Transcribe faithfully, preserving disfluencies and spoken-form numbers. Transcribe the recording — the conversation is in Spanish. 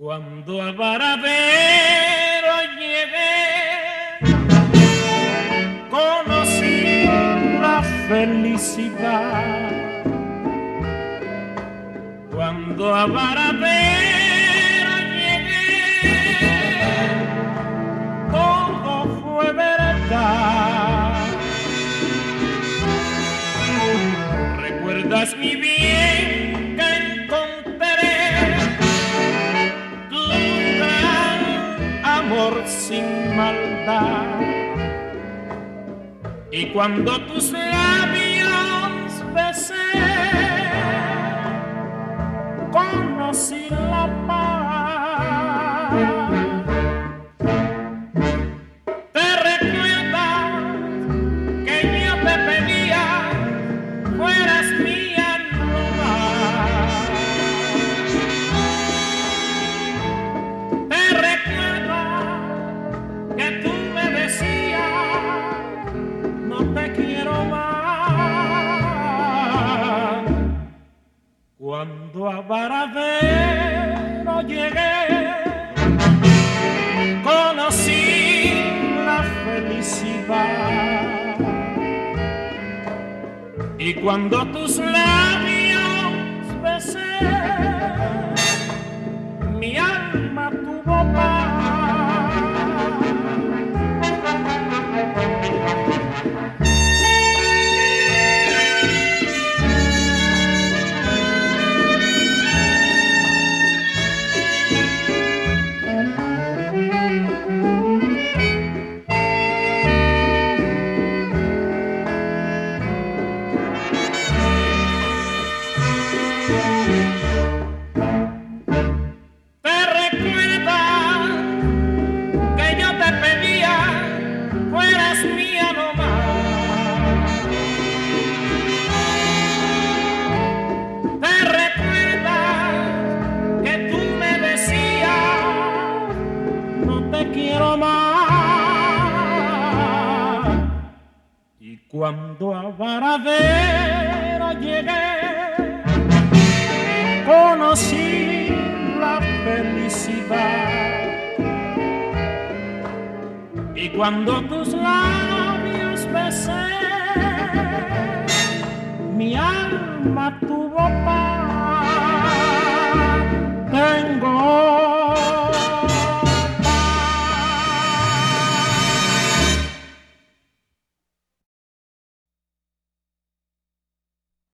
Cuando a Varadero llegué, conocí la felicidad. Cuando a Varadero llegué, todo fue verdad. ¿Recuerdas mi bien que encontré tu gran amor sin maldad? Y cuando tus labios besé, conocí la paz. ¿Te recuerdas que yo te pedía fueras mía no más? ¿Te recuerdas que tú me decías no te quiero más? Cuando a Varadero llegué, conocí la felicidad. Y cuando tus labios besé, mi alma tuvo paz. Quiero más. Y cuando a Varadero llegué, conocí la felicidad. Y cuando tus labios besé, mi alma tuvo paz.